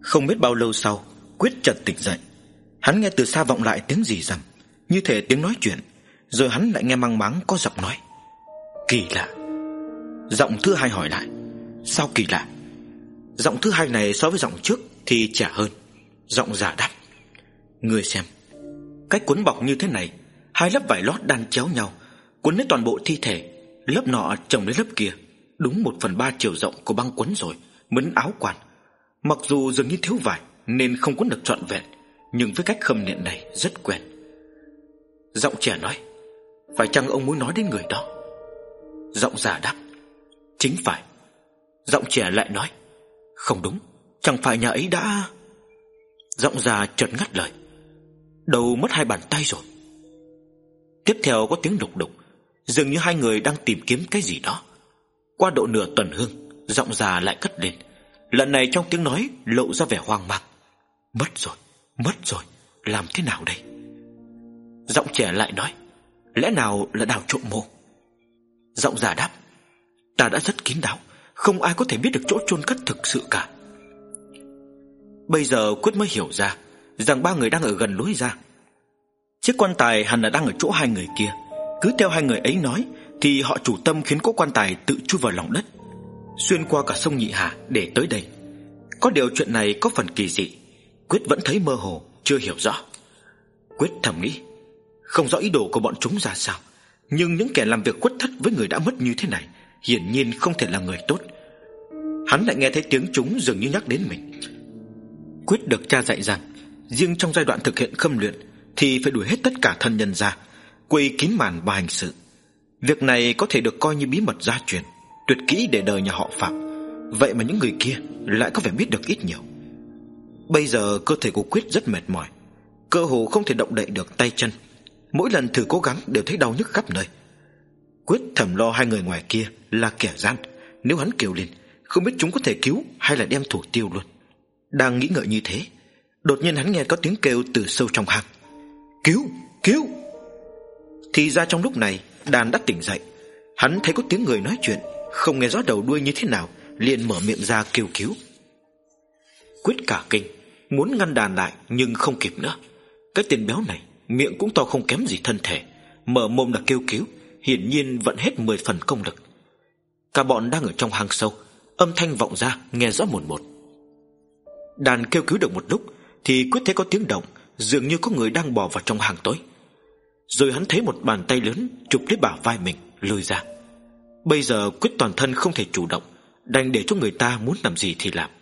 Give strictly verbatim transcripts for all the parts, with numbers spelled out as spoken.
Không biết bao lâu sau, Quyết chợt tỉnh dậy. Hắn nghe từ xa vọng lại tiếng gì rầm, như thể tiếng nói chuyện. Rồi hắn lại nghe mang máng có giọng nói. Kỳ lạ. Giọng thứ hai hỏi lại. Sao kỳ lạ? Giọng thứ hai này so với giọng trước thì trẻ hơn. Giọng giả đáp. Ngươi xem, cách cuốn bọc như thế này, hai lớp vải lót đan chéo nhau, cuốn lấy toàn bộ thi thể, lớp nọ chồng lấy lớp kia, đúng một phần ba chiều rộng của băng quấn rồi, mấn áo quan. Mặc dù dường như thiếu vải nên không cuốn được trọn vẹn, nhưng với cách khâm nện này rất quen. Giọng trẻ nói. Phải chăng ông muốn nói đến người đó? Giọng già đáp. Chính phải. Giọng trẻ lại nói. Không đúng, chẳng phải nhà ấy đã... Giọng già chợt ngắt lời. Đầu mất hai bàn tay rồi. Tiếp theo có tiếng đục đục, dường như hai người đang tìm kiếm cái gì đó. Qua độ nửa tuần hương, giọng già lại cất lên. Lần này trong tiếng nói lộ ra vẻ hoang mang. Mất rồi, mất rồi, làm thế nào đây? Giọng trẻ lại nói. Lẽ nào là đào trộm mộ? Giọng già đáp. Ta đã rất kín đáo, không ai có thể biết được chỗ chôn cất thực sự cả. Bây giờ Quyết mới hiểu ra rằng ba người đang ở gần lối ra. Chiếc quan tài hẳn là đang ở chỗ hai người kia. Cứ theo hai người ấy nói thì họ chủ tâm khiến cỗ quan tài tự chui vào lòng đất, xuyên qua cả sông Nhị Hà để tới đây. Có điều chuyện này có phần kỳ dị, Quyết vẫn thấy mơ hồ, chưa hiểu rõ. Quyết thầm nghĩ, không rõ ý đồ của bọn chúng ra sao, nhưng những kẻ làm việc khuất thất với người đã mất như thế này hiển nhiên không thể là người tốt. Hắn lại nghe thấy tiếng chúng dường như nhắc đến mình. Quyết được cha dạy rằng riêng trong giai đoạn thực hiện khâm luyện thì phải đuổi hết tất cả thân nhân ra, quây kín màn và hành sự. Việc này có thể được coi như bí mật gia truyền, tuyệt kỹ để đời nhà họ Phạm. Vậy mà những người kia lại có vẻ biết được ít nhiều. Bây giờ cơ thể của Quyết rất mệt mỏi, cơ hồ không thể động đậy được tay chân. Mỗi lần thử cố gắng đều thấy đau nhức khắp nơi. Quyết thầm lo hai người ngoài kia là kẻ gian, nếu hắn kêu lên không biết chúng có thể cứu hay là đem thủ tiêu luôn. Đang nghĩ ngợi như thế, đột nhiên hắn nghe có tiếng kêu từ sâu trong hang. Cứu, cứu. Thì ra trong lúc này Đàn đã tỉnh dậy. Hắn thấy có tiếng người nói chuyện, không nghe rõ đầu đuôi như thế nào, liền mở miệng ra kêu cứu. Quyết cả kinh, muốn ngăn Đàn lại nhưng không kịp nữa. Cái tên béo này miệng cũng to không kém gì thân thể, mở mồm là kêu cứu, hiển nhiên vẫn hết mười phần công lực. Cả bọn đang ở trong hang sâu, âm thanh vọng ra nghe rõ một một. Đàn kêu cứu được một lúc thì Quyết thấy có tiếng động, dường như có người đang bò vào trong hang tối. Rồi hắn thấy một bàn tay lớn chụp lấy bả vai mình lôi ra. Bây giờ Quyết toàn thân không thể chủ động, đành để cho người ta muốn làm gì thì làm.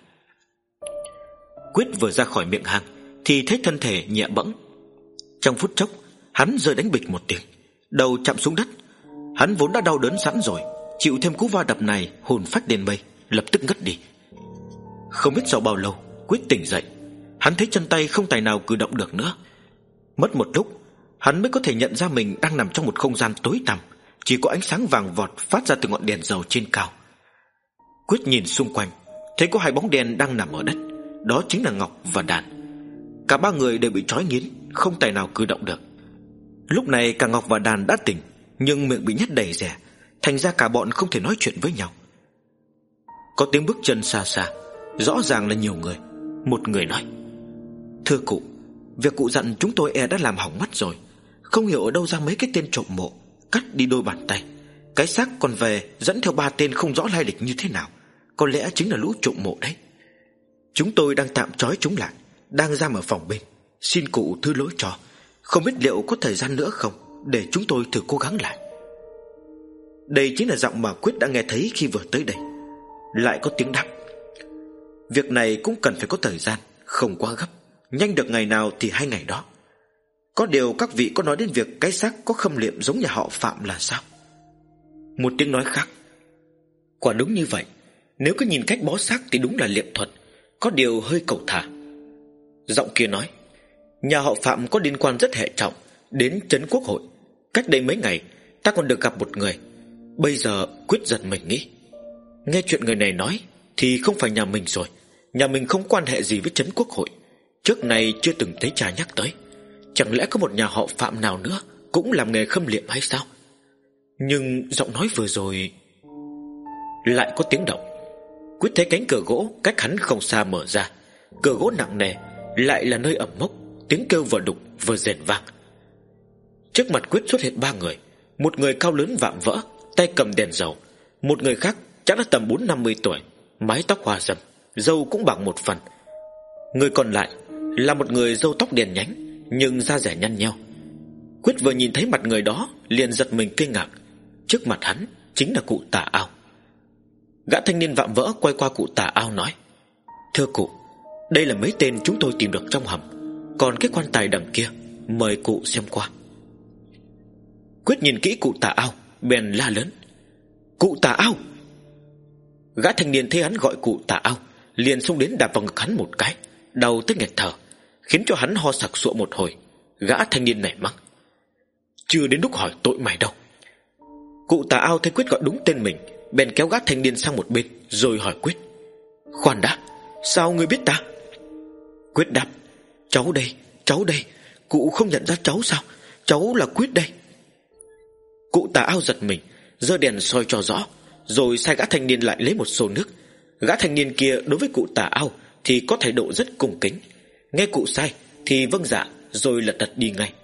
Quyết vừa ra khỏi miệng hang thì thấy thân thể nhẹ bẫng. Trong phút chốc hắn rơi đánh bịch một tiếng, đầu chạm xuống đất. Hắn vốn đã đau đớn sẵn rồi, chịu thêm cú va đập này hồn phách đền mây, lập tức ngất đi. Không biết sau bao lâu Quyết tỉnh dậy. Hắn thấy chân tay không tài nào cử động được nữa. Mất một lúc hắn mới có thể nhận ra mình đang nằm trong một không gian tối tăm, chỉ có ánh sáng vàng vọt phát ra từ ngọn đèn dầu trên cao. Quyết nhìn xung quanh, thấy có hai bóng đen đang nằm ở đất. Đó chính là Ngọc và Đàn. Cả ba người đều bị trói nghiến, không tài nào cử động được. Lúc này cả Ngọc và Đàn đã tỉnh, nhưng miệng bị nhét đầy rẻ, thành ra cả bọn không thể nói chuyện với nhau. Có tiếng bước chân xa xa, rõ ràng là nhiều người. Một người nói: Thưa cụ, việc cụ dặn chúng tôi e đã làm hỏng mất rồi. Không hiểu ở đâu ra mấy cái tên trộm mộ, cắt đi đôi bàn tay. Cái xác còn về dẫn theo ba tên không rõ lai lịch như thế nào. Có lẽ chính là lũ trộm mộ đấy. Chúng tôi đang tạm trói chúng lại, đang giam ở phòng bên. Xin cụ thứ lỗi cho. Không biết liệu có thời gian nữa không, để chúng tôi thử cố gắng lại. Đây chính là giọng mà Quyết đã nghe thấy khi vừa tới đây. Lại có tiếng đáp: Việc này cũng cần phải có thời gian, không quá gấp. Nhanh được ngày nào thì hay ngày đó. Có điều các vị có nói đến việc cái xác có khâm liệm giống nhà họ Phạm là sao? Một tiếng nói khác: Quả đúng như vậy. Nếu cứ nhìn cách bó xác thì đúng là liệm thuật, có điều hơi cẩu thả. Giọng kia nói: Nhà họ Phạm có liên quan rất hệ trọng đến trấn quốc hội. Cách đây mấy ngày ta còn được gặp một người. Bây giờ Quyết giật mình nghĩ, nghe chuyện người này nói thì không phải nhà mình rồi. Nhà mình không quan hệ gì với trấn quốc hội, trước này chưa từng thấy cha nhắc tới. Chẳng lẽ có một nhà họ Phạm nào nữa cũng làm nghề khâm liệm hay sao? Nhưng giọng nói vừa rồi... Lại có tiếng động. Quyết thấy cánh cửa gỗ cách hắn không xa mở ra. cửa gỗ nặng nề, lại là nơi ẩm mốc, tiếng kêu vừa đục vừa rền vang. Trước mặt Quyết xuất hiện ba người. Một người cao lớn vạm vỡ, tay cầm đèn dầu. Một người khác chắc đã tầm bốn năm mươi tuổi, mái tóc hoa râm, râu cũng bằng một phần. Người còn lại là một người râu tóc đen nhánh, nhưng da dẻ nhăn nheo. Quyết vừa nhìn thấy mặt người đó liền giật mình kinh ngạc. Trước mặt hắn chính là cụ Tà Ao. Gã thanh niên vạm vỡ quay qua cụ Tà Ao nói: "Thưa cụ, đây là mấy tên chúng tôi tìm được trong hầm, còn cái quan tài đằng kia mời cụ xem qua." Quyết nhìn kỹ cụ Tà Ao, bèn la lớn: "Cụ Tà Ao!" Gã thanh niên thấy hắn gọi cụ Tà Ao, liền xông đến đạp vào ngực hắn một cái, đau tới nghẹt thở, khiến cho hắn ho sặc sụa một hồi. Gã thanh niên này mắng: "Chưa đến lúc hỏi tội mày đâu." Cụ Tà Ao thấy Quyết gọi đúng tên mình, bèn kéo gã thanh niên sang một bên, rồi hỏi Quyết: "Khoan đã, sao ngươi biết ta?" Quyết đáp: "Cháu đây, cháu đây. Cụ không nhận ra cháu sao? Cháu là Quyết đây." Cụ Tà Ao giật mình, giơ đèn soi cho rõ, rồi sai gã thanh niên lại lấy một xô nước. Gã thanh niên kia đối với cụ Tà Ao thì có thái độ rất cung kính, nghe cụ sai thì vâng dạ, rồi lật đật đi ngay.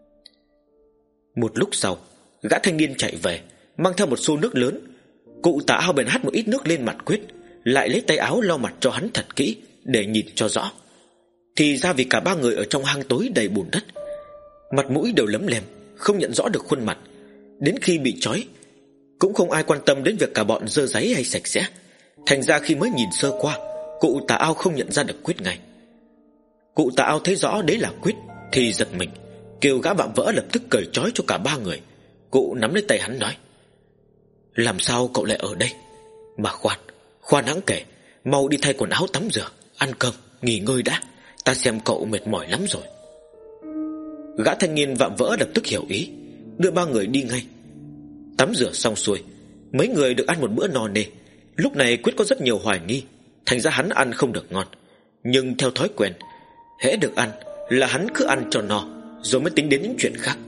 Một lúc sau, gã thanh niên chạy về, mang theo một xô nước lớn. Cụ Tà Ao bèn hắt một ít nước lên mặt Quyết, lại lấy tay áo lau mặt cho hắn thật kỹ để nhìn cho rõ. Thì ra vì cả ba người ở trong hang tối đầy bùn đất, mặt mũi đều lấm lem, không nhận rõ được khuôn mặt. Đến khi bị trói, cũng không ai quan tâm đến việc cả bọn dơ dáy hay sạch sẽ. Thành ra khi mới nhìn sơ qua, cụ Tà Ao không nhận ra được Quyết ngay. Cụ Tà Ao thấy rõ đấy là Quyết thì giật mình, kêu gã vạm vỡ lập tức cởi trói cho cả ba người. Cụ nắm lấy tay hắn nói: "Làm sao cậu lại ở đây? Mà khoan, khoan hãng kể, mau đi thay quần áo tắm rửa, ăn cơm, nghỉ ngơi đã. Ta xem cậu mệt mỏi lắm rồi." Gã thanh niên vạm vỡ lập tức hiểu ý, đưa ba người đi ngay. Tắm rửa xong xuôi, mấy người được ăn một bữa no nê. Lúc này Quyết có rất nhiều hoài nghi, thành ra hắn ăn không được ngon. Nhưng theo thói quen, hễ được ăn là hắn cứ ăn cho no, rồi mới tính đến những chuyện khác.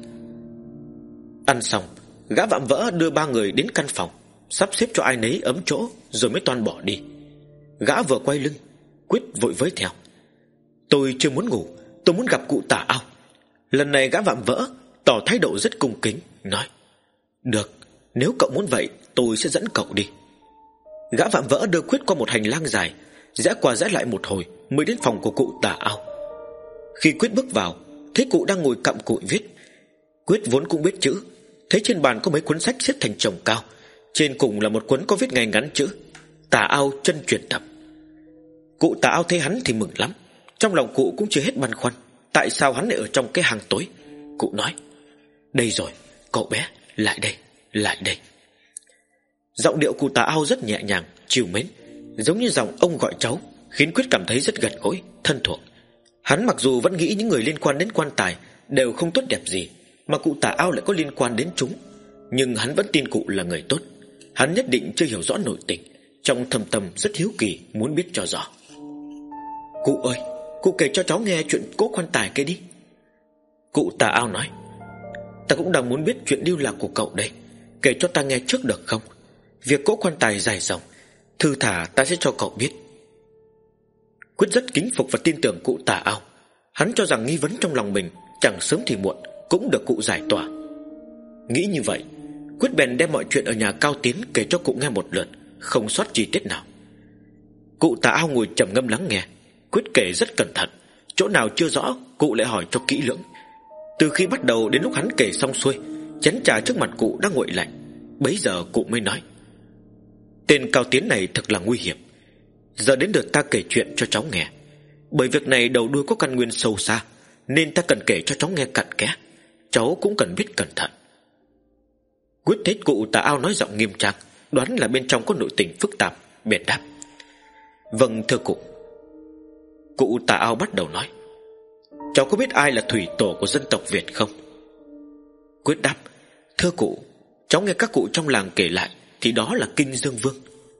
Ăn xong, gã vạm vỡ đưa ba người đến căn phòng, sắp xếp cho ai nấy ấm chỗ, rồi mới toan bỏ đi. Gã vừa quay lưng, Quyết vội với theo: "Tôi chưa muốn ngủ, tôi muốn gặp cụ Tà Ao." Lần này gã vạm vỡ tỏ thái độ rất cung kính, nói: "Được, nếu cậu muốn vậy, tôi sẽ dẫn cậu đi." Gã vạm vỡ đưa Quyết qua một hành lang dài, rẽ qua rẽ lại một hồi mới đến phòng của cụ Tà Ao. Khi Quyết bước vào, thấy cụ đang ngồi cặm cụi viết. Quyết vốn cũng biết chữ, thấy trên bàn có mấy cuốn sách xếp thành chồng cao, trên cùng là một cuốn có viết ngay ngắn chữ: "Tà Ao chân truyền tập." Cụ Tà Ao thấy hắn thì mừng lắm. Trong lòng cụ cũng chưa hết băn khoăn tại sao hắn lại ở trong cái hang tối. Cụ nói: "Đây rồi, cậu bé, lại đây, lại đây." Giọng điệu cụ Tà Ao rất nhẹ nhàng, trìu mến, giống như giọng ông gọi cháu, khiến Quyết cảm thấy rất gần gũi, thân thuộc. Hắn mặc dù vẫn nghĩ những người liên quan đến quan tài đều không tốt đẹp gì, mà cụ Tà Ao lại có liên quan đến chúng, nhưng hắn vẫn tin cụ là người tốt. Hắn nhất định chưa hiểu rõ nội tình, trong thâm tâm rất hiếu kỳ muốn biết cho rõ. "Cụ ơi, cụ kể cho cháu nghe chuyện cỗ quan tài kia đi." Cụ Tà Ao nói: "Ta cũng đang muốn biết chuyện lưu lạc của cậu đây, kể cho ta nghe trước được không? Việc cỗ quan tài dài dòng, thư thả ta sẽ cho cậu biết." Quyết rất kính phục và tin tưởng cụ Tà Ao. Hắn cho rằng nghi vấn trong lòng mình chẳng sớm thì muộn cũng được cụ giải tỏa. Nghĩ như vậy, Quyết bèn đem mọi chuyện ở nhà Cao Tiến kể cho cụ nghe một lượt, không sót chi tiết nào. Cụ Tà Ao ngồi trầm ngâm lắng nghe. Quyết kể rất cẩn thận, chỗ nào chưa rõ cụ lại hỏi cho kỹ lưỡng. Từ khi bắt đầu đến lúc hắn kể xong xuôi, chén trà trước mặt cụ đã nguội lạnh. Bấy giờ cụ mới nói: "Tên Cao Tiến này thật là nguy hiểm. Giờ đến lượt ta kể chuyện cho cháu nghe. Bởi việc này đầu đuôi có căn nguyên sâu xa, nên ta cần kể cho cháu nghe cặn kẽ. Cháu cũng cần biết cẩn thận." Quyết thấy cụ Tà Ao nói giọng nghiêm trang, đoán là bên trong có nội tình phức tạp, bèn đáp: "Vâng thưa cụ." Cụ Tà Ao bắt đầu nói: "Cháu có biết ai là thủy tổ của dân tộc Việt không?" Quyết đáp: "Thưa cụ, cháu nghe các cụ trong làng kể lại thì đó là Kinh Dương Vương."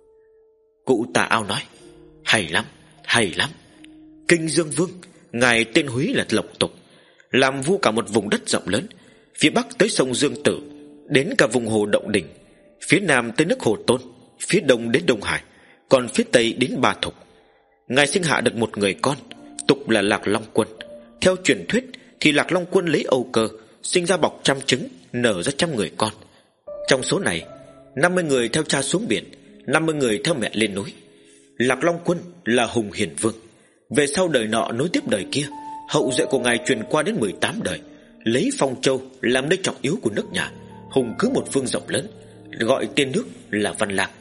Cụ Tà Ao nói: "Hay lắm, hay lắm. Kinh Dương Vương, ngài tên húy là Lộc Tục, làm vua cả một vùng đất rộng lớn, phía bắc tới sông Dương Tử, đến cả vùng hồ Động Đình, phía nam tới nước Hồ Tôn, phía đông đến Đông Hải, còn phía tây đến Ba Thục. Ngài sinh hạ được một người con, tục là Lạc Long Quân. Theo truyền thuyết thì Lạc Long Quân lấy Âu Cơ, sinh ra bọc trăm trứng, nở ra trăm người con. Trong số này, năm mươi người theo cha xuống biển, năm mươi người theo mẹ lên núi. Lạc Long Quân là Hùng Hiền Vương. Về sau đời nọ nối tiếp đời kia, hậu duệ của ngài truyền qua đến mười tám đời, lấy Phong Châu làm nơi trọng yếu của nước nhà, hùng cứ một phương rộng lớn, gọi tên nước là Văn Lang.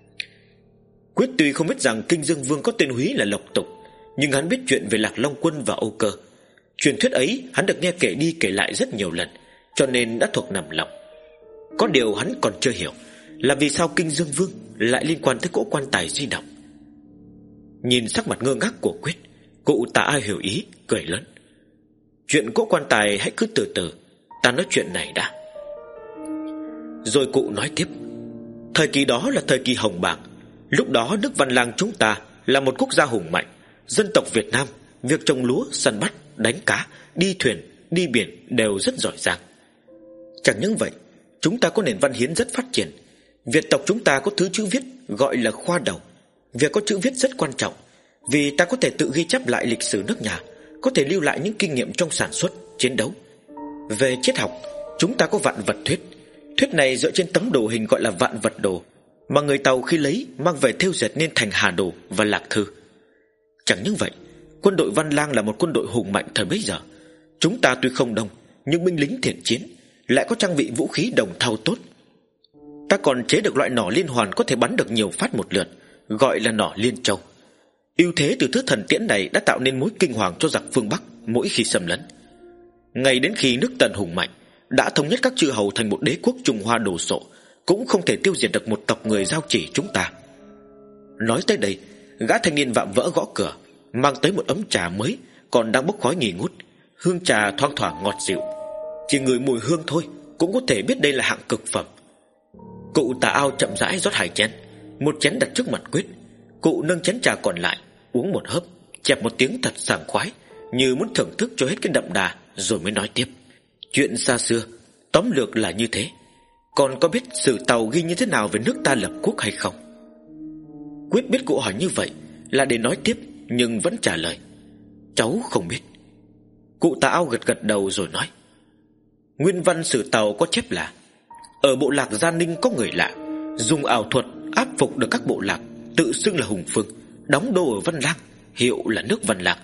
Quyết tuy không biết rằng Kinh Dương Vương có tên húy là Lộc Tục, nhưng hắn biết chuyện về Lạc Long Quân và Âu Cơ. Truyền thuyết ấy hắn được nghe kể đi kể lại rất nhiều lần, cho nên đã thuộc nằm lòng. Có điều hắn còn chưa hiểu là vì sao Kinh Dương Vương lại liên quan tới cỗ quan tài di động. Nhìn sắc mặt ngơ ngác của Quyết, cụ Tà Ai hiểu ý, cười lớn. Chuyện cỗ quan tài hãy cứ từ từ, ta nói chuyện này đã. Rồi cụ nói tiếp. Thời kỳ đó là thời kỳ hồng bàng. Lúc đó nước Văn Lang chúng ta là một quốc gia hùng mạnh. Dân tộc Việt Nam, việc trồng lúa, săn bắt, đánh cá, đi thuyền, đi biển đều rất giỏi giang. Chẳng những vậy, chúng ta có nền văn hiến rất phát triển. Việt tộc chúng ta có thứ chữ viết gọi là khoa đầu. Việc có chữ viết rất quan trọng, vì ta có thể tự ghi chép lại lịch sử nước nhà, có thể lưu lại những kinh nghiệm trong sản xuất, chiến đấu. Về triết học, chúng ta có vạn vật thuyết. Thuyết này dựa trên tấm đồ hình gọi là vạn vật đồ, mà người Tàu khi lấy mang về thêu dệt nên thành Hà Đồ và Lạc Thư. Chẳng những vậy, quân đội Văn Lang là một quân đội hùng mạnh thời bấy giờ. Chúng ta tuy không đông, nhưng binh lính thiện chiến, lại có trang bị vũ khí đồng thau tốt. Ta còn chế được loại nỏ liên hoàn có thể bắn được nhiều phát một lượt, gọi là nỏ Liên Châu. Ưu thế từ thứ thần tiễn này đã tạo nên mối kinh hoàng cho giặc phương Bắc mỗi khi xâm lấn. Ngay đến khi nước Tần hùng mạnh, đã thống nhất các chư hầu thành một đế quốc Trung Hoa đồ sộ, cũng không thể tiêu diệt được một tộc người Giao Chỉ chúng ta. Nói tới đây, gã thanh niên vạm vỡ gõ cửa, mang tới một ấm trà mới, còn đang bốc khói nghi ngút. Hương trà thoang thoảng ngọt dịu, chỉ ngửi mùi hương thôi cũng có thể biết đây là hạng cực phẩm. Cụ Tà Ao chậm rãi rót hai chén, một chén đặt trước mặt Quyết. Cụ nâng chén trà còn lại, uống một hớp, chẹp một tiếng thật sảng khoái, như muốn thưởng thức cho hết cái đậm đà, rồi mới nói tiếp. Chuyện xa xưa, tóm lược là như thế. Còn có biết sử Tàu ghi như thế nào về nước ta lập quốc hay không? Quyết biết cụ hỏi như vậy là để nói tiếp, nhưng vẫn trả lời. Cháu không biết. Cụ Tà Ao gật gật đầu rồi nói. Nguyên văn sử Tàu có chép là: ở bộ lạc Gia Ninh có người lạ, dùng ảo thuật áp phục được các bộ lạc, tự xưng là hùng phương, đóng đô ở Văn Lang, hiệu là nước Văn Lang.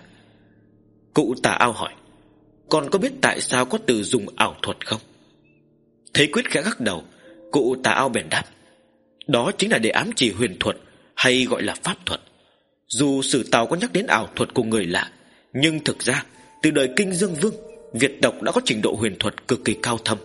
Cụ Tà Ao hỏi. Còn có biết tại sao có từ dùng ảo thuật không? Thấy Quyết khẽ gật đầu, cụ Tà Ao bèn đáp. Đó chính là để ám chỉ huyền thuật, hay gọi là pháp thuật. Dù sử Tàu có nhắc đến ảo thuật của người lạ, nhưng thực ra từ đời Kinh Dương Vương, Việt tộc đã có trình độ huyền thuật cực kỳ cao thâm.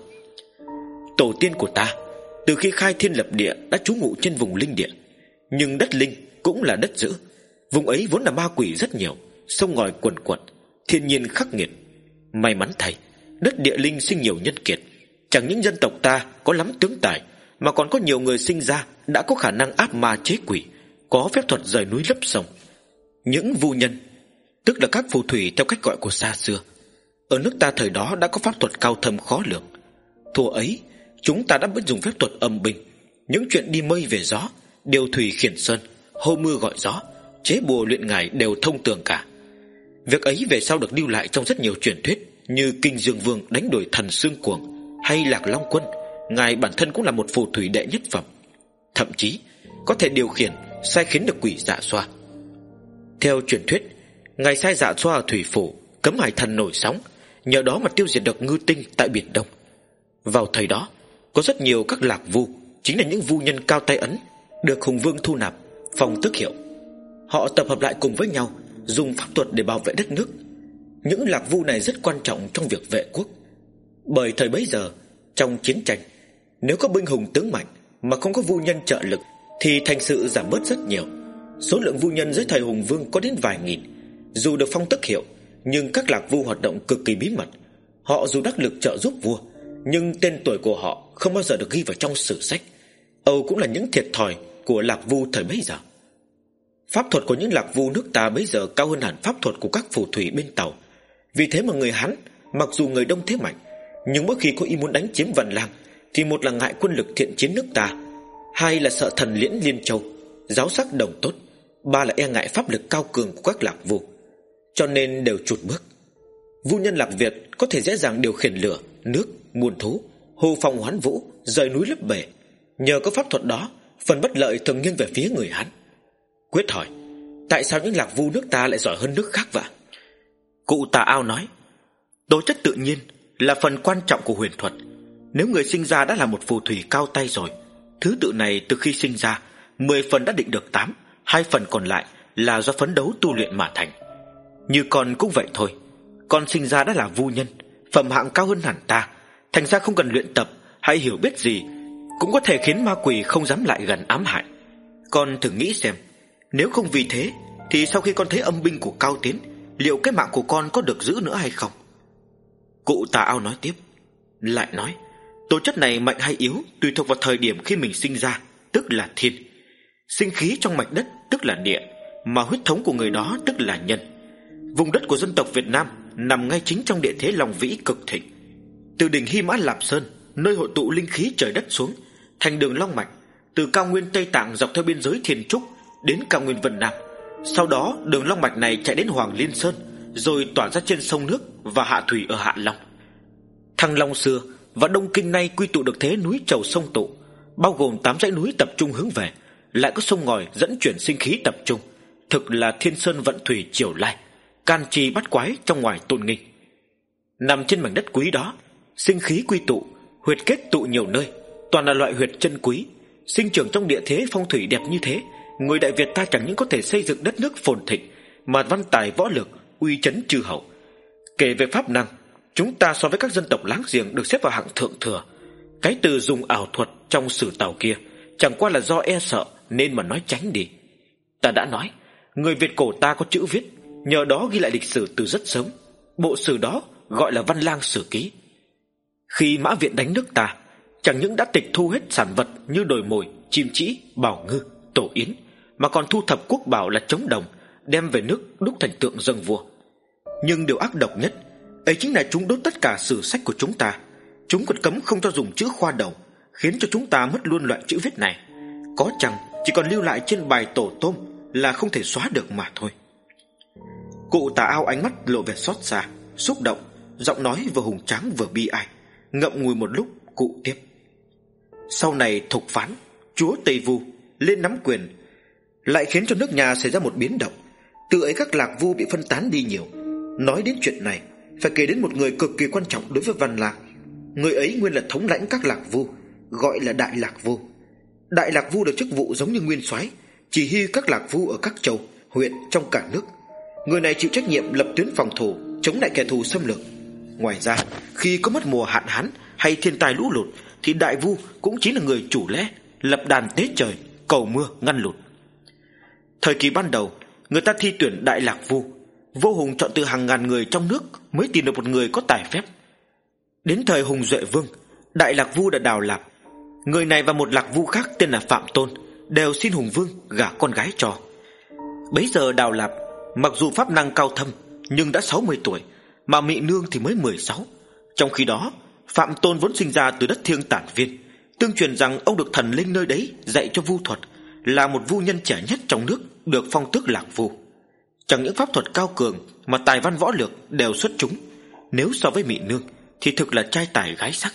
Tổ tiên của ta từ khi khai thiên lập địa đã trú ngụ trên vùng linh địa. Nhưng đất linh cũng là đất dữ. Vùng ấy vốn là ma quỷ rất nhiều, sông ngòi quần quật, thiên nhiên khắc nghiệt. May mắn thay, đất địa linh sinh nhiều nhân kiệt. Chẳng những dân tộc ta có lắm tướng tài, mà còn có nhiều người sinh ra đã có khả năng áp ma chế quỷ, có phép thuật rời núi lấp sông. Những vu nhân, tức là các phù thủy theo cách gọi của xa xưa, ở nước ta thời đó đã có pháp thuật cao thâm khó lường. Thuở ấy, chúng ta đã biết dùng phép thuật âm binh, những chuyện đi mây về gió, điều thủy khiển sơn, hô mưa gọi gió, chế bùa luyện ngải đều thông tường cả. Việc ấy về sau được lưu lại trong rất nhiều truyền thuyết, như Kinh Dương Vương đánh đuổi thần xương cuồng, hay Lạc Long Quân, ngài bản thân cũng là một phù thủy đệ nhất phẩm, thậm chí có thể điều khiển sai khiến được quỷ Dạ Xoa. Theo truyền thuyết, ngài sai Dạ Xoa ở thủy phủ cấm hải thần nổi sóng, nhờ đó mà tiêu diệt được ngư tinh tại biển Đông. Vào thời đó, có rất nhiều các lạc vu, chính là những vu nhân cao tay ấn, được Hùng Vương thu nạp, phong tước hiệu. Họ tập hợp lại cùng với nhau, dùng pháp thuật để bảo vệ đất nước. Những lạc vu này rất quan trọng trong việc vệ quốc. Bởi thời bấy giờ, trong chiến tranh, nếu có binh hùng tướng mạnh mà không có vu nhân trợ lực, thì thành sự giảm bớt rất nhiều. Số lượng vu nhân dưới thời Hùng Vương có đến vài nghìn. Dù được phong tước hiệu, nhưng các lạc vu hoạt động cực kỳ bí mật. Họ dù đắc lực trợ giúp vua, nhưng tên tuổi của họ không bao giờ được ghi vào trong sử sách. Âu cũng là những thiệt thòi của lạc vu thời bấy giờ. Pháp thuật của những lạc vu nước ta bấy giờ cao hơn hẳn pháp thuật của các phù thủy bên Tàu. Vì thế mà người Hán, mặc dù người đông thế mạnh, nhưng mỗi khi có ý muốn đánh chiếm Văn Lang, thì một là ngại quân lực thiện chiến nước ta, hai là sợ thần liễn Liên Châu, giáo sắc đồng tốt, ba là e ngại pháp lực cao cường của các lạc vu, cho nên đều chùn bước. Vu nhân Lạc Việt có thể dễ dàng điều khiển lửa, nước, muôn thú, hô phong hoán vũ, rời núi lấp bể. Nhờ có pháp thuật đó, phần bất lợi thường nghiêng về phía người Hán. Quyết hỏi: tại sao những lạc vu nước ta lại giỏi hơn nước khác vậy? Cụ Tà Ao nói: tố chất tự nhiên là phần quan trọng của huyền thuật. Nếu người sinh ra đã là một phù thủy cao tay rồi, thứ tự này từ khi sinh ra, mười phần đã định được tám, hai phần còn lại là do phấn đấu tu luyện mà thành. Như con cũng vậy thôi. Con sinh ra đã là vu nhân, phẩm hạng cao hơn hẳn ta, thành ra không cần luyện tập hay hiểu biết gì cũng có thể khiến ma quỷ không dám lại gần ám hại. Con thử nghĩ xem, nếu không vì thế thì sau khi con thấy âm binh của Cao Tiến, liệu cái mạng của con có được giữ nữa hay không? Cụ Tà Ao nói tiếp, lại nói: tố chất này mạnh hay yếu tùy thuộc vào thời điểm khi mình sinh ra, tức là thiên. Sinh khí trong mạch đất tức là địa, mà huyết thống của người đó tức là nhân. Vùng đất của dân tộc Việt Nam nằm ngay chính trong địa thế Long Vĩ cực thịnh. Từ đỉnh Hy Mã Lạp Sơn, nơi hội tụ linh khí trời đất xuống, thành đường long mạch, từ cao nguyên Tây Tạng dọc theo biên giới Thiên Trúc đến cao nguyên Vân Nam. Sau đó đường long mạch này chạy đến Hoàng Liên Sơn, rồi tỏa ra trên sông nước và hạ thủy ở Hạ Long. Thăng Long xưa và Đông Kinh nay quy tụ được thế núi chầu sông tụ, bao gồm tám dãy núi tập trung hướng về, lại có sông ngòi dẫn chuyển sinh khí tập trung, thực là thiên sơn vận thủy triều lai, can chi bắt quái trong ngoài tôn nghinh. Nằm trên mảnh đất quý đó, sinh khí quy tụ, huyệt kết tụ nhiều nơi, toàn là loại huyệt chân quý. Sinh trưởng trong địa thế phong thủy đẹp như thế, người Đại Việt ta chẳng những có thể xây dựng đất nước phồn thịnh, mà văn tài võ lược uy chấn chư hầu. Kể về pháp năng, chúng ta so với các dân tộc láng giềng được xếp vào hạng thượng thừa. Cái từ dùng ảo thuật trong sử Tào kia chẳng qua là do e sợ nên mà nói tránh đi. Ta đã nói, người Việt cổ ta có chữ viết, nhờ đó ghi lại lịch sử từ rất sớm. Bộ sử đó gọi là Văn Lang Sử Ký. Khi Mã Viện đánh nước ta, chẳng những đã tịch thu hết sản vật như đồi mồi, chim trĩ, bảo ngư, tổ yến, mà còn thu thập quốc bảo là trống đồng, đem về nước đúc thành tượng dâng vua. Nhưng điều ác độc nhất ấy chính là chúng đốt tất cả sử sách của chúng ta. Chúng còn cấm không cho dùng chữ khoa đầu, khiến cho chúng ta mất luôn loại chữ viết này. Có chăng chỉ còn lưu lại trên bài tổ tôm là không thể xóa được mà thôi. Cụ Tà Ao ánh mắt lộ vẻ xót xa, xúc động, giọng nói vừa hùng tráng vừa bi ai. Ngậm ngùi một lúc, cụ tiếp: sau này Thục Phán, chúa Tây Vu lên nắm quyền, lại khiến cho nước nhà xảy ra một biến động. Từ ấy các lạc vu bị phân tán đi nhiều. Nói đến chuyện này, phải kể đến một người cực kỳ quan trọng đối với Văn Lang. Người ấy nguyên là thống lãnh các lạc vu, gọi là Đại Lạc Vu. Đại Lạc Vu được chức vụ giống như nguyên soái, chỉ huy các lạc vu ở các châu, huyện trong cả nước. Người này chịu trách nhiệm lập tuyến phòng thủ, chống lại kẻ thù xâm lược. Ngoài ra, khi có mất mùa hạn hán hay thiên tai lũ lụt, thì Đại Vu cũng chính là người chủ lễ, lập đàn tế trời, cầu mưa ngăn lụt. Thời kỳ ban đầu, người ta thi tuyển Đại Lạc Vu, Vô Hùng chọn từ hàng ngàn người trong nước mới tìm được một người có tài phép. Đến thời Hùng Duệ Vương, Đại Lạc Vu đã đào lạp. Người này và một lạc vu khác tên là Phạm Tôn đều xin Hùng Vương gả con gái cho. Bấy giờ Đào Lạp mặc dù pháp năng cao thâm nhưng đã sáu mươi tuổi, mà Mị Nương thì mới mười sáu. Trong khi đó, Phạm Tôn vốn sinh ra từ đất Thiêng Tản Viên, tương truyền rằng ông được thần linh nơi đấy dạy cho vu thuật, là một vu nhân trẻ nhất trong nước, được phong tước Lạc Vu. Chẳng những pháp thuật cao cường mà tài văn võ lược đều xuất chúng. Nếu so với Mị Nương thì thực là trai tài gái sắc.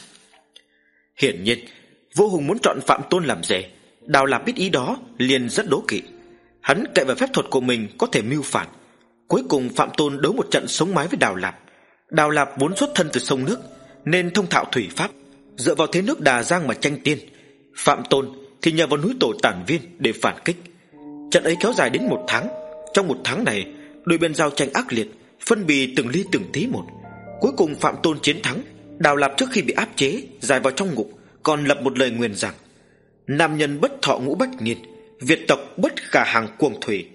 Hiển nhiên, Vô Hùng muốn chọn Phạm Tôn làm rể. Đào Lạp biết ý đó liền rất đố kỵ. Hắn cậy vào phép thuật của mình có thể mưu phản. Cuối cùng Phạm Tôn đấu một trận sống mái với Đào Lạp. Đào Lạp vốn xuất thân từ sông nước nên thông thạo thủy pháp, dựa vào thế nước Đà Giang mà tranh tiên. Phạm Tôn thì nhờ vào núi Tổ Tản Viên để phản kích. Trận ấy kéo dài đến một tháng. Trong một tháng này, đôi bên giao tranh ác liệt, phân bì từng ly từng tí một. Cuối cùng Phạm Tôn chiến thắng. Đào Lạp trước khi bị áp chế, giải vào trong ngục, còn lập một lời nguyền rằng: nam nhân bất thọ ngũ bách niên, Việt tộc bất khả hàng cuồng thủy.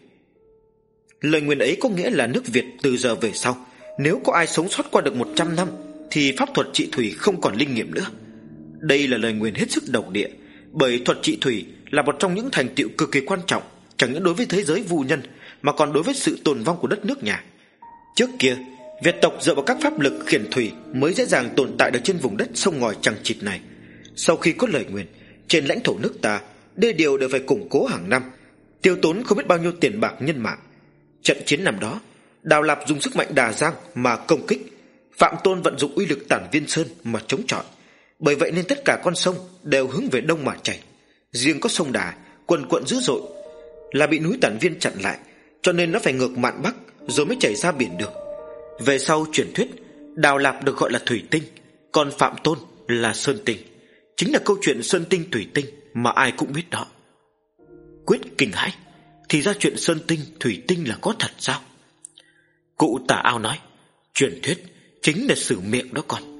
Lời nguyền ấy có nghĩa là nước Việt từ giờ về sau, nếu có ai sống sót qua được một trăm năm thì pháp thuật trị thủy không còn linh nghiệm nữa. Đây là lời nguyền hết sức độc địa, bởi thuật trị thủy là một trong những thành tựu cực kỳ quan trọng, chẳng những đối với thế giới vu nhân mà còn đối với sự tồn vong của đất nước nhà. Trước kia, Việt tộc dựa vào các pháp lực khiển thủy mới dễ dàng tồn tại được trên vùng đất sông ngòi chằng chịt này. Sau khi có lời nguyền, trên lãnh thổ nước ta, đê điều đều phải củng cố hàng năm. tiêu tốn không biết bao nhiêu tiền bạc nhân mạng. Trận chiến năm đó, Đào Lạp dùng sức mạnh đà giang mà công kích, Phạm Tôn vận dụng uy lực Tản Viên Sơn mà chống chọi. Bởi vậy nên tất cả con sông đều hướng về đông mà chảy. Riêng có sông Đà quần quận dữ dội, là bị núi Tản Viên chặn lại, cho nên nó phải ngược mạn bắc rồi mới chảy ra biển được. Về sau truyền thuyết, Đào Lạp được gọi là Thủy Tinh, còn Phạm Tôn là Sơn Tinh. Chính là câu chuyện Sơn Tinh Thủy Tinh mà ai cũng biết đó. Quyết kinh hãi, thì ra chuyện Sơn Tinh Thủy Tinh là có thật sao? Cụ Tả Ao nói, truyền thuyết chính là sử miệng đó con.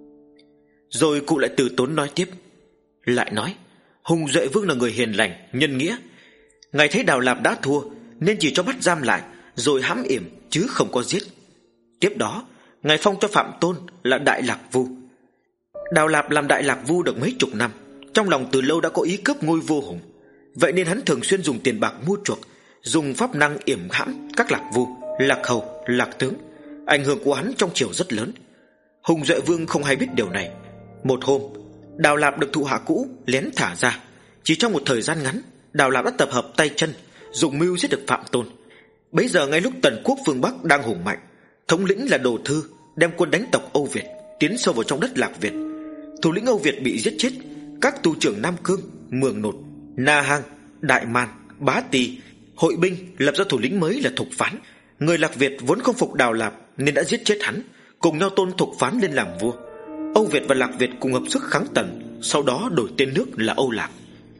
Rồi cụ lại từ tốn nói tiếp, lại nói Hùng Duệ Vương là người hiền lành, nhân nghĩa. Ngài thấy Đào Lạp đã thua nên chỉ cho bắt giam lại, rồi hãm yểm chứ không có giết. Tiếp đó ngài phong cho Phạm Tôn là Đại Lạc Vu. Đào Lạp làm Đại Lạc Vu được mấy chục năm, trong lòng từ lâu đã có ý cướp ngôi vua Hùng. Vậy nên hắn thường xuyên dùng tiền bạc mua chuộc, dùng pháp năng yểm hãm các Lạc Vu, Lạc Hầu, Lạc Tướng. Ảnh hưởng của hắn trong triều rất lớn. Hùng Duệ Vương không hay biết điều này. Một hôm, Đào Lạp được thủ hạ cũ lén thả ra. Chỉ trong một thời gian ngắn, Đào Lạp đã tập hợp tay chân, dùng mưu giết được Phạm Tôn. Bấy giờ ngay lúc Tần quốc phương Bắc đang hùng mạnh, thống lĩnh là Đồ Thư đem quân đánh tộc Âu Việt, tiến sâu vào trong đất Lạc Việt. Thủ lĩnh Âu Việt bị giết chết, các tù trưởng Nam Cương, Mường Nột, Na Hang, Đại Man, Bá Tỳ hội binh lập ra thủ lĩnh mới là Thục Phán. Người Lạc Việt vốn không phục Đào Lạp nên đã giết chết hắn, cùng nhau tôn Thục Phán lên làm vua. Âu Việt và Lạc Việt cùng hợp sức kháng Tần, sau đó đổi tên nước là Âu Lạc.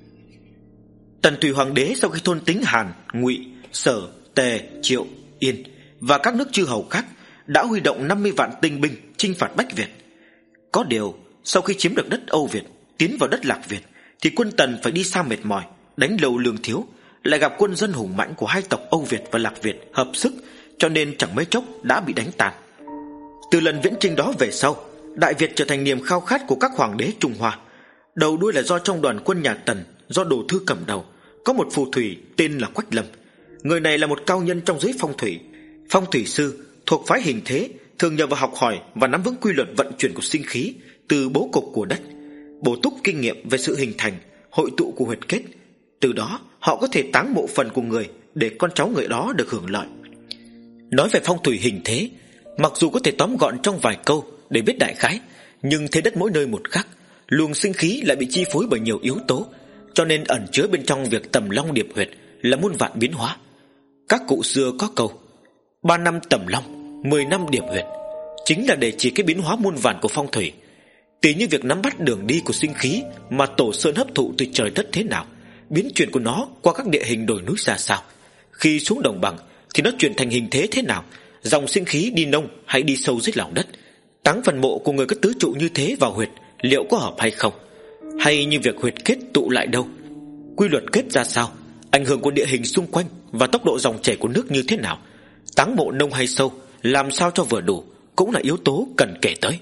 Tần Thủy Hoàng đế sau khi thôn tính Hàn, Ngụy, Sở, Tề, Triệu, Yên và các nước chư hầu khác đã huy động năm mươi vạn tinh binh chinh phạt Bách Việt. Có điều sau khi chiếm được đất Âu Việt, tiến vào đất Lạc Việt, thì quân Tần phải đi xa mệt mỏi, đánh lâu lương thiếu, lại gặp quân dân hùng mạnh của hai tộc Âu Việt và Lạc Việt hợp sức, cho nên chẳng mấy chốc đã bị đánh tàn. Từ lần viễn chinh đó về sau, Đại Việt trở thành niềm khao khát của các hoàng đế Trung Hoa. Đầu đuôi là do trong đoàn quân nhà Tần, do Đồ Thư cầm đầu, có một phù thủy tên là Quách Lâm. Người này là một cao nhân trong giới phong thủy, phong thủy sư thuộc phái Hình Thế, thường nhờ vào học hỏi và nắm vững quy luật vận chuyển của sinh khí từ bố cục của đất, bổ túc kinh nghiệm về sự hình thành, hội tụ của huyệt kết. Từ đó họ có thể táng mộ phần của người để con cháu người đó được hưởng lợi. Nói về phong thủy Hình Thế, mặc dù có thể tóm gọn trong vài câu để biết đại khái, nhưng thế đất mỗi nơi một khác, luồng sinh khí lại bị chi phối bởi nhiều yếu tố, cho nên ẩn chứa bên trong việc tầm long điệp huyệt là muôn vạn biến hóa. Các cụ xưa có câu ba năm tầm long, mười năm điệp huyệt, chính là để chỉ cái biến hóa muôn vàn của phong thủy. Tùy như việc nắm bắt đường đi của sinh khí mà Tổ Sơn hấp thụ từ trời đất thế nào, biến chuyển của nó qua các địa hình đồi núi ra sao, khi xuống đồng bằng thì nó chuyển thành hình thế thế nào, dòng sinh khí đi nông hay đi sâu dưới lòng đất, táng phần mộ của người có tứ trụ như thế vào huyệt liệu có hợp hay không, hay như việc huyệt kết tụ lại đâu, quy luật kết ra sao, ảnh hưởng của địa hình xung quanh và tốc độ dòng chảy của nước như thế nào, táng mộ nông hay sâu làm sao cho vừa đủ, cũng là yếu tố cần kể tới.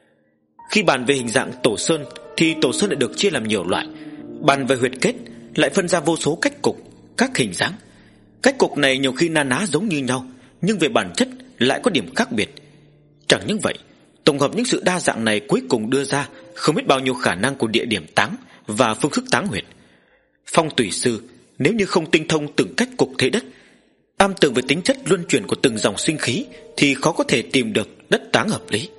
Khi bàn về hình dạng Tổ Sơn thì Tổ Sơn lại được chia làm nhiều loại. Bàn về huyệt kết lại phân ra vô số cách cục, các hình dáng. Cách cục này nhiều khi na ná giống như nhau, nhưng về bản chất lại có điểm khác biệt. Chẳng những vậy, tổng hợp những sự đa dạng này cuối cùng đưa ra không biết bao nhiêu khả năng của địa điểm táng và phương thức táng huyệt. Phong thủy sư nếu như không tinh thông từng cách cục thế đất, am tường về tính chất luân chuyển của từng dòng sinh khí, thì khó có thể tìm được đất táng hợp lý.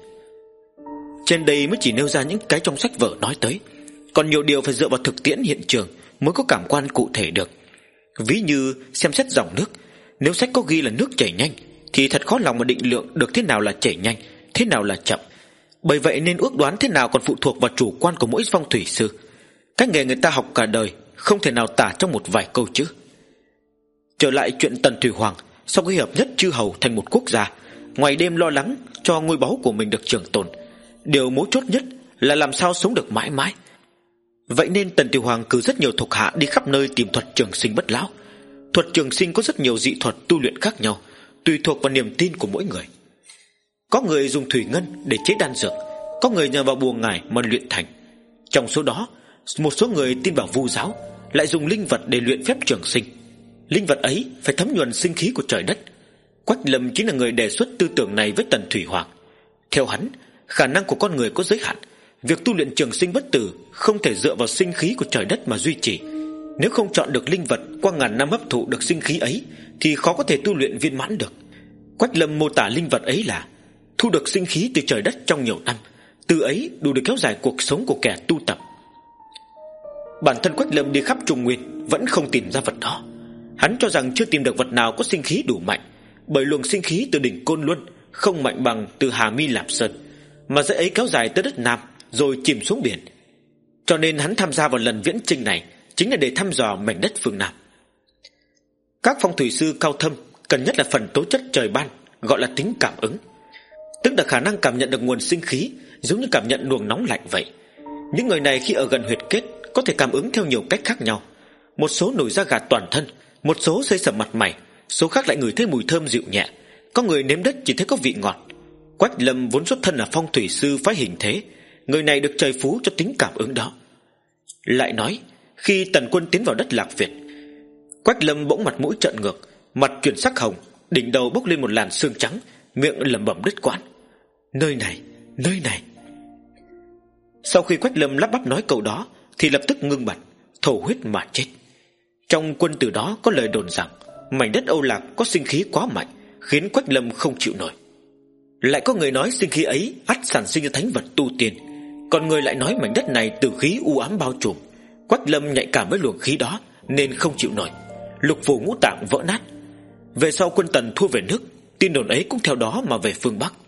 Trên đây mới chỉ nêu ra những cái trong sách vở nói tới, còn nhiều điều phải dựa vào thực tiễn hiện trường mới có cảm quan cụ thể được. Ví như xem xét dòng nước, nếu sách có ghi là nước chảy nhanh thì thật khó lòng mà định lượng được thế nào là chảy nhanh, thế nào là chậm. Bởi vậy nên ước đoán thế nào còn phụ thuộc vào chủ quan của mỗi phong thủy sư. Cái nghề người ta học cả đời không thể nào tả trong một vài câu chứ. Trở lại chuyện Tần Thủy Hoàng, sau khi hợp nhất chư hầu thành một quốc gia, ngoài đêm lo lắng cho ngôi báu của mình được trường tồn, điều mấu chốt nhất là làm sao sống được mãi mãi. Vậy nên Tần Thủy Hoàng cử rất nhiều thuộc hạ đi khắp nơi tìm thuật trường sinh bất lão. Thuật trường sinh có rất nhiều dị thuật tu luyện khác nhau, tùy thuộc vào niềm tin của mỗi người. Có người dùng thủy ngân để chế đan dược, có người nhờ vào bùa ngải mà luyện thành. Trong số đó, một số người tin vào Vu giáo, lại dùng linh vật để luyện phép trường sinh. Linh vật ấy phải thấm nhuần sinh khí của trời đất. Quách Lâm chính là người đề xuất tư tưởng này với Tần Thủy Hoàng. Theo hắn, khả năng của con người có giới hạn, việc tu luyện trường sinh bất tử không thể dựa vào sinh khí của trời đất mà duy trì. Nếu không chọn được linh vật qua ngàn năm hấp thụ được sinh khí ấy thì khó có thể tu luyện viên mãn được. Quách Lâm mô tả linh vật ấy là thu được sinh khí từ trời đất trong nhiều năm, từ ấy đủ để kéo dài cuộc sống của kẻ tu tập. Bản thân Quách Lâm đi khắp Trung Nguyên vẫn không tìm ra vật đó. Hắn cho rằng chưa tìm được vật nào có sinh khí đủ mạnh, bởi luồng sinh khí từ đỉnh Côn Luân không mạnh bằng từ Hà Mi Lạp Sơn, mà dãy ấy kéo dài tới đất Nam rồi chìm xuống biển. Cho nên hắn tham gia vào lần viễn chinh này chính là để thăm dò mảnh đất phương Nam. Các phong thủy sư cao thâm cần nhất là phần tố chất trời ban, gọi là tính cảm ứng, tức là khả năng cảm nhận được nguồn sinh khí, giống như cảm nhận luồng nóng lạnh vậy. Những người này khi ở gần huyệt kết có thể cảm ứng theo nhiều cách khác nhau. Một số nổi da gà toàn thân, một số xây sẩm mặt mày, số khác lại ngửi thấy mùi thơm dịu nhẹ, có người nếm đất chỉ thấy có vị ngọt. Quách Lâm vốn xuất thân là phong thủy sư phái hình thế, người này được trời phú cho tính cảm ứng đó. Lại nói, khi Tần Quân tiến vào đất Lạc Việt, Quách Lâm bỗng mặt mũi trợn ngược, mặt chuyển sắc hồng, đỉnh đầu bốc lên một làn sương trắng, miệng lẩm bẩm đứt quãng: nơi này, nơi này. Sau khi Quách Lâm lắp bắp nói câu đó thì lập tức ngưng bặt, thổ huyết mà chết. Trong quân từ đó có lời đồn rằng mảnh đất Âu Lạc có sinh khí quá mạnh, khiến Quách Lâm không chịu nổi. Lại có người nói sinh khí ấy ắt sản sinh ra thánh vật tu tiên, còn người lại nói mảnh đất này tử khí u ám bao trùm. Quách Lâm nhạy cảm với luồng khí đó nên không chịu nổi, lục phủ ngũ tạng vỡ nát. Về sau quân Tần thua về nước, tin đồn ấy cũng theo đó mà về phương Bắc.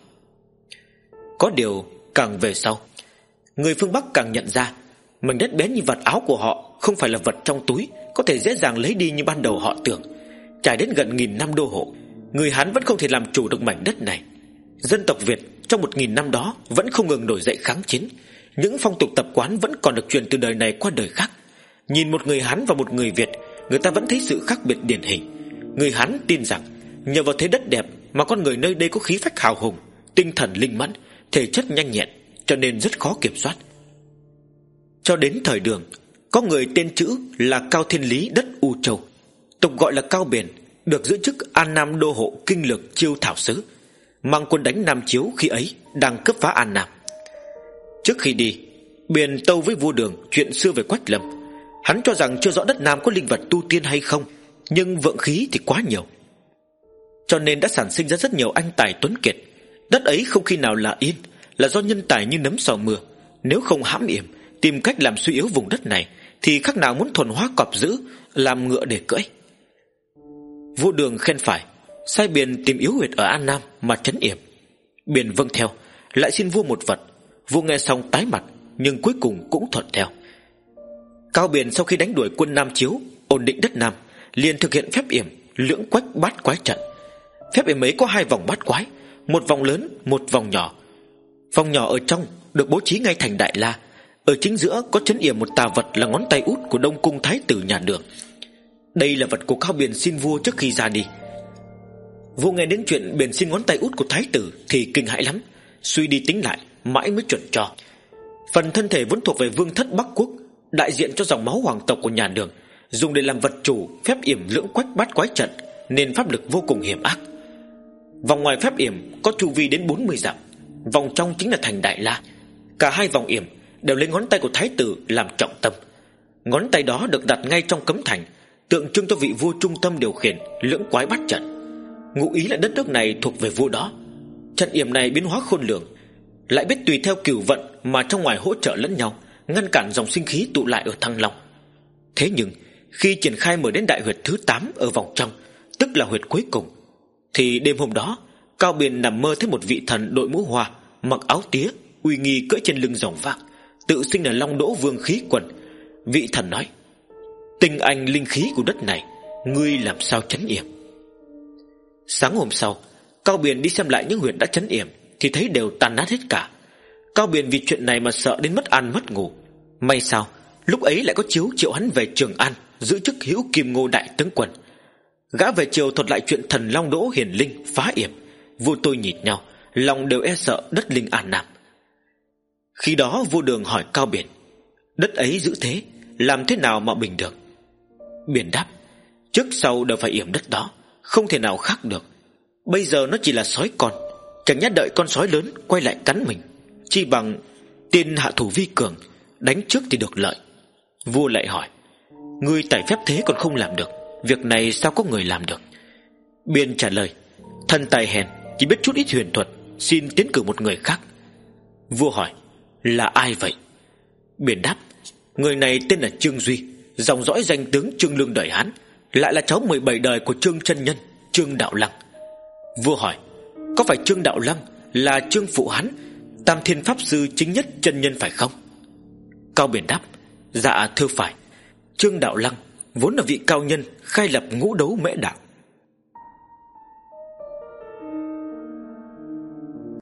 Có điều càng về sau, người phương Bắc càng nhận ra mảnh đất bé như vạt áo của họ không phải là vật trong túi có thể dễ dàng lấy đi như ban đầu họ tưởng. Trải đến gần nghìn năm đô hộ, người Hán vẫn không thể làm chủ được mảnh đất này. Dân tộc Việt trong một nghìn năm đó vẫn không ngừng nổi dậy kháng chiến. Những phong tục tập quán vẫn còn được truyền từ đời này qua đời khác. Nhìn một người Hán và một người Việt, người ta vẫn thấy sự khác biệt điển hình. Người Hán tin rằng nhờ vào thế đất đẹp mà con người nơi đây có khí phách hào hùng, tinh thần linh mẫn, thể chất nhanh nhẹn, cho nên rất khó kiểm soát. Cho đến thời Đường, có người tên chữ là Cao Thiên Lý đất U Châu, tục gọi là Cao Biền, được giữ chức An Nam đô hộ kinh lược chiêu thảo sứ, mang quân đánh Nam Chiếu khi ấy đang cướp phá An Nam. Trước khi đi, Biền tâu với vua Đường chuyện xưa về Quách Lâm. Hắn cho rằng chưa rõ đất Nam có linh vật tu tiên hay không, nhưng vượng khí thì quá nhiều, cho nên đã sản sinh ra rất nhiều anh tài tuấn kiệt. Đất ấy không khi nào là yên, là do nhân tài như nấm sau mưa. Nếu không hãm yểm, tìm cách làm suy yếu vùng đất này, thì khác nào muốn thuần hóa cọp dữ, làm ngựa để cưỡi. Vua Đường khen phải, sai Biền tìm yếu huyệt ở An Nam mà trấn yểm. Biền vâng theo, lại xin vua một vật. Vua nghe xong tái mặt, nhưng cuối cùng cũng thuận theo. Cao Biền sau khi đánh đuổi quân Nam Chiếu, ổn định đất Nam, liền thực hiện phép yểm lưỡng quách bát quái trận. Phép yểm ấy có hai vòng bát quái, một vòng lớn, một vòng nhỏ. Vòng nhỏ ở trong được bố trí ngay thành Đại La, ở chính giữa có trấn yểm một tà vật là ngón tay út của Đông Cung Thái tử nhà Đường. Đây là vật của Cao Biền xin vua trước khi ra đi. Vua nghe đến chuyện Biền xin ngón tay út của Thái tử thì kinh hãi lắm, suy đi tính lại mãi mới chuẩn cho. Phần thân thể vốn thuộc về vương thất Bắc Quốc, đại diện cho dòng máu hoàng tộc của nhà Đường, dùng để làm vật chủ phép yểm lưỡng quách bát quái trận, nên pháp lực vô cùng hiểm ác. Vòng ngoài phép yểm có chu vi đến bốn mươi dặm, vòng trong chính là thành Đại La. Cả hai vòng yểm đều lấy ngón tay của Thái tử làm trọng tâm. Ngón tay đó được đặt ngay trong cấm thành, tượng trưng cho vị vua trung tâm điều khiển lưỡng quái bát trận. Ngụ ý là đất nước này thuộc về vua đó. Trận yểm này biến hóa khôn lường, lại biết tùy theo cửu vận mà trong ngoài hỗ trợ lẫn nhau, ngăn cản dòng sinh khí tụ lại ở Thăng Long. Thế nhưng khi triển khai mở đến đại huyệt thứ tám ở vòng trong, tức là huyệt cuối cùng, thì đêm hôm đó Cao Biền nằm mơ thấy một vị thần đội mũ hoa, mặc áo tía, uy nghi cưỡi trên lưng rồng vàng, tự xưng là Long Đỗ Vương Khí Quần. Vị thần nói: tinh anh linh khí của đất này, ngươi làm sao trấn yểm? Sáng hôm sau, Cao Biền đi xem lại những huyệt đã trấn yểm thì thấy đều tan nát hết cả. Cao Biền vì chuyện này mà sợ đến mất ăn mất ngủ. May sao lúc ấy lại có Chiếu triệu hắn về Trường An giữ chức hữu Kim Ngô đại tướng quân. Gã về chiều thuật lại chuyện thần Long Đỗ hiển linh phá yểm. Vua tôi nhìn nhau, lòng đều e sợ đất linh An Nam. Khi đó vua Đường hỏi Cao Biền: đất ấy giữ thế, làm thế nào mà bình được? Biền đáp: trước sau đều phải yểm đất đó, không thể nào khác được. Bây giờ nó chỉ là sói con, chẳng nhẽ đợi con sói lớn quay lại cắn mình. Chi bằng tiên hạ thủ vi cường, đánh trước thì được lợi. Vua lại hỏi: Ngươi tài phép thế còn không làm được, việc này sao có người làm được? Biên trả lời: Thần tài hèn, chỉ biết chút ít huyền thuật, xin tiến cử một người khác. Vua hỏi: Là ai vậy? Biên đáp: Người này tên là Trương Duy, dòng dõi danh tướng Trương Lương đời Hán, lại là cháu mười bảy đời của Trương chân nhân, Trương Đạo Lăng. Vua hỏi: Có phải Trương Đạo Lăng là Trương phụ Hán, Tam Thiên Pháp Sư chính nhất chân nhân phải không? Cao Biền đáp: Dạ thưa phải. Trương Đạo Lăng vốn là vị cao nhân khai lập ngũ đấu mễ đạo,